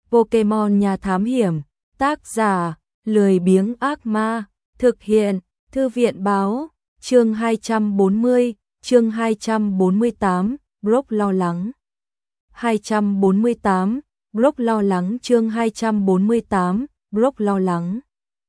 Pokemon Nhà Thám Hiểm, tác giả, Lười Biếng Ác Ma, thực hiện, Thư viện Báo, chương 240, chương 248, Brock lo lắng. 248, Brock lo lắng chương 248, Brock lo lắng.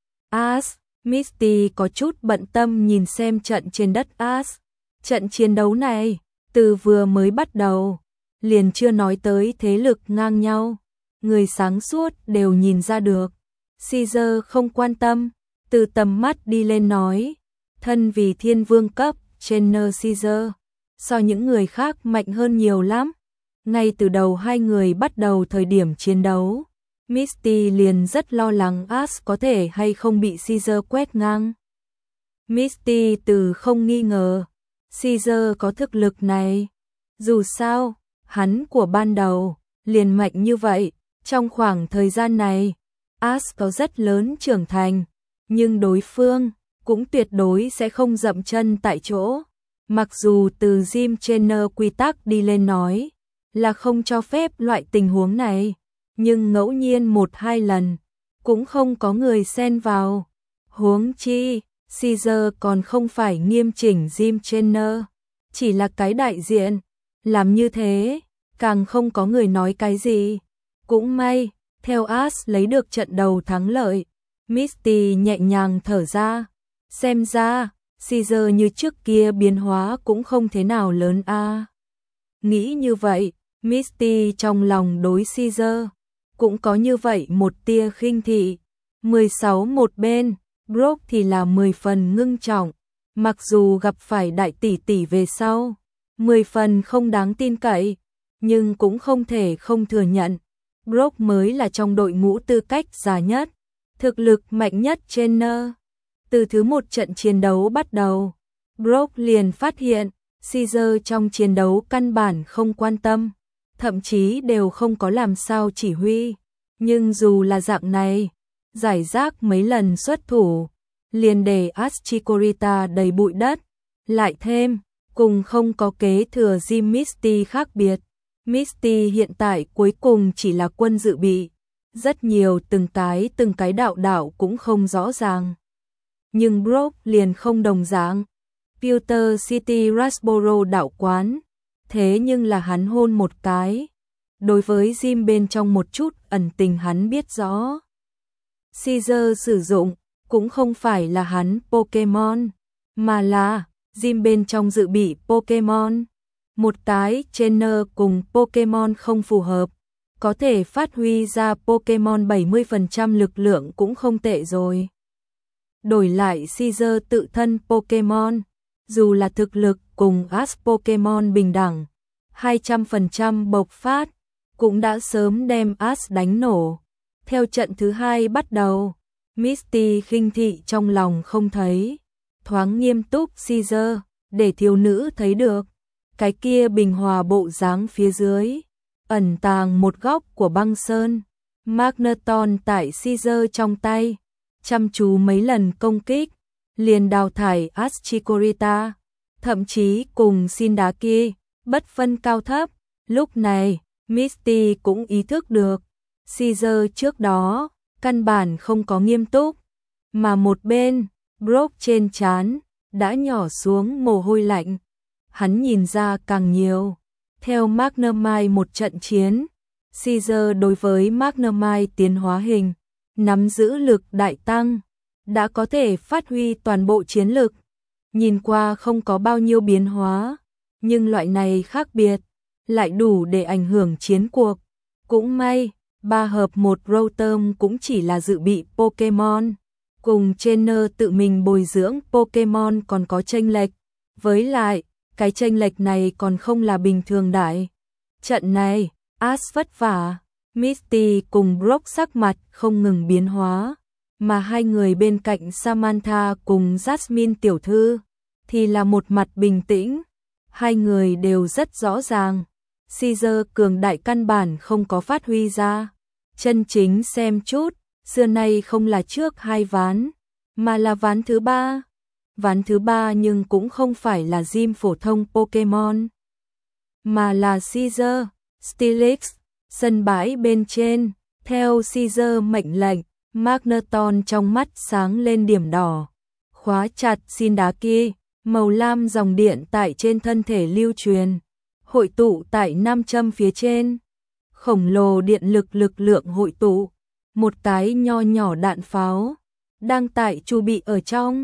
Misty có chút bận tâm nhìn xem trận trên đất Ash. Trận chiến đấu này, từ vừa mới bắt đầu, liền chưa nói tới thế lực ngang nhau. Người sáng suốt đều nhìn ra được. Caesar không quan tâm, từ tầm mắt đi lên nói. Thân vì thiên vương cấp, trainer Caesar, so những người khác mạnh hơn nhiều lắm. Ngay từ đầu hai người bắt đầu thời điểm chiến đấu, Misty liền rất lo lắng Ash có thể hay không bị Caesar quét ngang. Misty từ không nghi ngờ, Caesar có thực lực này. Dù sao, hắn của ban đầu, liền mạnh như vậy. Trong khoảng thời gian này, Ash có rất lớn trưởng thành, nhưng đối phương cũng tuyệt đối sẽ không dậm chân tại chỗ. Mặc dù từ Gym Trainer quy tắc đi lên nói là không cho phép loại tình huống này, nhưng ngẫu nhiên 1-2 lần cũng không có người xen vào. Huống chi, Caesar còn không phải nghiêm chỉnh Gym Trainer, chỉ là cái đại diện. Làm như thế, càng không có người nói cái gì. Cũng may, theo Ash lấy được trận đầu thắng lợi, Misty nhẹ nhàng thở ra. Xem ra, Caesar như trước kia biến hóa cũng không thế nào lớn a. Nghĩ như vậy, Misty trong lòng đối Caesar cũng có như vậy một tia khinh thị. 16 một bên, Brock thì là 10 phần ngưng trọng. Mặc dù gặp phải đại tỷ tỷ về sau, 10 phần không đáng tin cậy, nhưng cũng không thể không thừa nhận. Brock mới là trong đội ngũ tư cách già nhất, thực lực mạnh nhất trainer. Từ thứ một trận chiến đấu bắt đầu, Brock liền phát hiện Caesar trong chiến đấu căn bản không quan tâm, thậm chí đều không có làm sao chỉ huy. Nhưng dù là dạng này, giải rác mấy lần xuất thủ, liền để Ashikorita đầy bụi đất. Lại thêm, cùng không có kế thừa Jim Misty khác biệt. Misty hiện tại cuối cùng chỉ là quân dự bị, rất nhiều từng cái đạo cũng không rõ ràng. Nhưng Brock liền không đồng dạng. Pewter City Rasboro đạo quán, thế nhưng là hắn hôn một cái. Đối với Jim bên trong một chút ẩn tình hắn biết rõ. Caesar sử dụng cũng không phải là hắn Pokemon, mà là Jim bên trong dự bị Pokemon. Một cái trainer cùng Pokemon không phù hợp, có thể phát huy ra Pokemon 70% lực lượng cũng không tệ rồi. Đổi lại Caesar tự thân Pokemon, dù là thực lực cùng Ash Pokemon bình đẳng, 200% bộc phát, cũng đã sớm đem Ash đánh nổ. Theo trận thứ hai bắt đầu, Misty khinh thị trong lòng không thấy, thoáng nghiêm túc Caesar, để thiếu nữ thấy được. Cái kia bình hòa bộ dáng phía dưới, ẩn tàng một góc của băng sơn. Magneton tại Caesar trong tay, chăm chú mấy lần công kích, liền đào thải Ashikorita, thậm chí cùng Sindaki, bất phân cao thấp. Lúc này, Misty cũng ý thức được, Caesar trước đó, căn bản không có nghiêm túc, mà một bên, Brock trên trán đã nhỏ xuống mồ hôi lạnh. Hắn nhìn ra càng nhiều. Theo Magnemite một trận chiến, Caesar đối với Magnemite tiến hóa hình, nắm giữ lực đại tăng, đã có thể phát huy toàn bộ chiến lực. Nhìn qua không có bao nhiêu biến hóa, nhưng loại này khác biệt, lại đủ để ảnh hưởng chiến cuộc. Cũng may, 3 hợp 1 Rotom cũng chỉ là dự bị Pokemon, cùng trainer tự mình bồi dưỡng Pokemon còn có chênh lệch. Với lại, cái chênh lệch này còn không là bình thường đại. Trận này, Ash vất vả, Misty cùng Brock sắc mặt không ngừng biến hóa, mà hai người bên cạnh Samantha cùng Jasmine tiểu thư thì là một mặt bình tĩnh. Hai người đều rất rõ ràng, Caesar cường đại căn bản không có phát huy ra. Chân chính xem chút, xưa nay không là trước 2 ván, mà là ván thứ 3. Ván thứ 3 nhưng cũng không phải là gym phổ thông Pokemon, mà là Caesar, Steelix, sân bãi bên trên, Theo Caesar mệnh lệnh, Magneton trong mắt sáng lên điểm đỏ. Khóa chặt Sindaki, màu lam dòng điện tại trên thân thể lưu truyền. Hội tụ tại nam châm phía trên. Khổng lồ điện lực lượng hội tụ. Một cái nho nhỏ đạn pháo. Đang tại chu bị ở trong.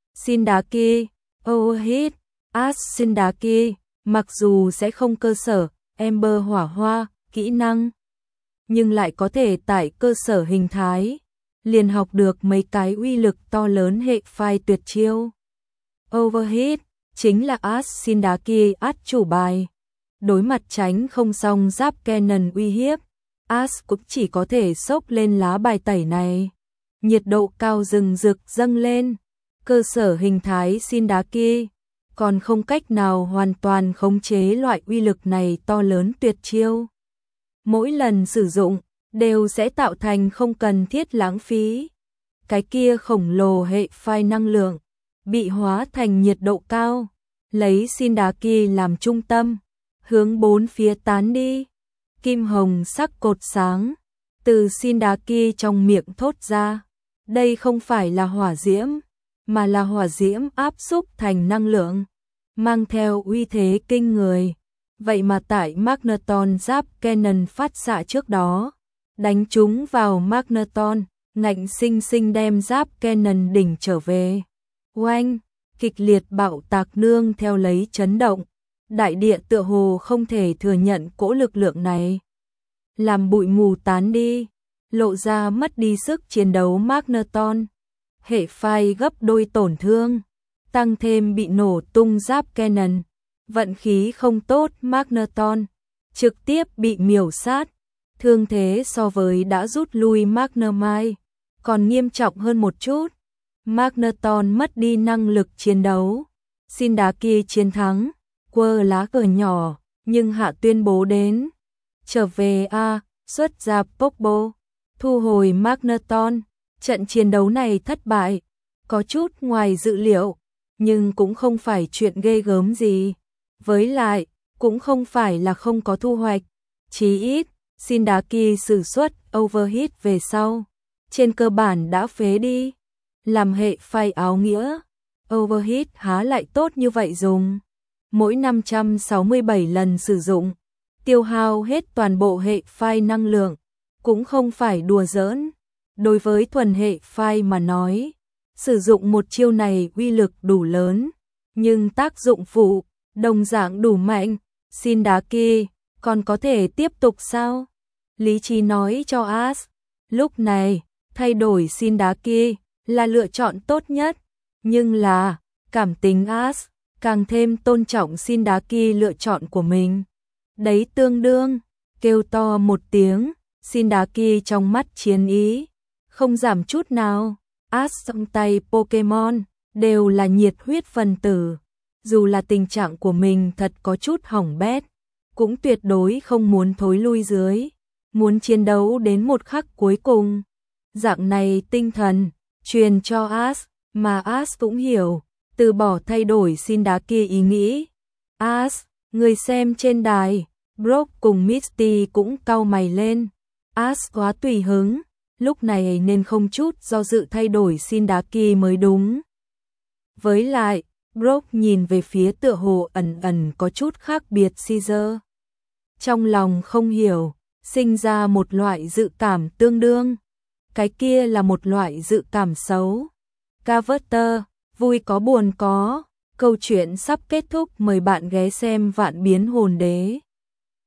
Sindaki, Overheat, As Sindaki, mặc dù sẽ không cơ sở, Ember hỏa hoa, kỹ năng. Nhưng lại có thể tại cơ sở hình thái. Liền học được mấy cái uy lực to lớn hệ phai tuyệt chiêu. Overheat, chính là As Sindaki át chủ bài. Đối mặt tránh không xong giáp cannon uy hiếp, As cũng chỉ có thể xốc lên lá bài tẩy này. Nhiệt độ cao rừng rực dâng lên, cơ sở hình thái Sindaki, còn không cách nào hoàn toàn khống chế loại uy lực này to lớn tuyệt chiêu. Mỗi lần sử dụng, đều sẽ tạo thành không cần thiết lãng phí. Cái kia khổng lồ hệ phai năng lượng, bị hóa thành nhiệt độ cao, lấy Sindaki làm trung tâm, hướng bốn phía tán đi. Kim hồng sắc cột sáng, từ Sindaki trong miệng thốt ra. Đây không phải là hỏa diễm, mà là hỏa diễm áp xúc thành năng lượng, mang theo uy thế kinh người. Vậy mà tại Magneton giáp cannon phát xạ trước đó, đánh chúng vào Magneton, ngạnh sinh sinh đem giáp cannon đỉnh trở về. Oanh, kịch liệt bạo tạc nương theo lấy chấn động. Đại địa tựa hồ không thể thừa nhận cỗ lực lượng này. Làm bụi mù tán đi, lộ ra mất đi sức chiến đấu Magneton. Hệ phai gấp đôi tổn thương, tăng thêm bị nổ tung giáp cannon. Vận khí không tốt Magneton, trực tiếp bị miểu sát. Thương thế so với đã rút lui Magnemite, còn nghiêm trọng hơn một chút. Magneton mất đi năng lực chiến đấu. Sindaki chiến thắng, quơ lá cờ nhỏ, nhưng hạ tuyên bố đến. Trở về a, xuất ra Pokebo, thu hồi Magneton. Trận chiến đấu này thất bại, có chút ngoài dự liệu, nhưng cũng không phải chuyện ghê gớm gì. Với lại, cũng không phải là không có thu hoạch. Chí ít, Sindaki sử xuất Overheat về sau, trên cơ bản đã phế đi. Làm hệ phai áo nghĩa, Overheat há lại tốt như vậy dùng. Mỗi 567 lần sử dụng, tiêu hao hết toàn bộ hệ phai năng lượng, cũng không phải đùa giỡn. Đối với thuần hệ phai mà nói, sử dụng một chiêu này uy lực đủ lớn, nhưng tác dụng phụ đồng dạng đủ mạnh. Sindaki còn có thể tiếp tục sao? Lý trí nói cho As, lúc này thay đổi Sindaki là lựa chọn tốt nhất, nhưng là cảm tính As càng thêm tôn trọng Sindaki lựa chọn của mình. Đấy tương đương kêu to một tiếng, Sindaki trong mắt chiến ý không giảm chút nào. As trong tay Pokemon đều là nhiệt huyết phần tử, dù là tình trạng của mình thật có chút hỏng bét, cũng tuyệt đối không muốn thối lui dưới, muốn chiến đấu đến một khắc cuối cùng. Dạng này tinh thần truyền cho As, mà As cũng hiểu, từ bỏ thay đổi Sindaki ý nghĩ. As, người xem trên đài, Brock cùng Misty cũng cau mày lên. As quá tùy hứng, lúc này nên không chút do dự thay đổi Sindaki mới đúng. Với lại, Brock nhìn về phía tựa hồ ẩn ẩn có chút khác biệt Caesar. Trong lòng không hiểu, sinh ra một loại dự cảm tương đương. Cái kia là một loại dự cảm xấu. Carver, vui có buồn có. Câu chuyện sắp kết thúc, mời bạn ghé xem Vạn Biến Hồn Đế.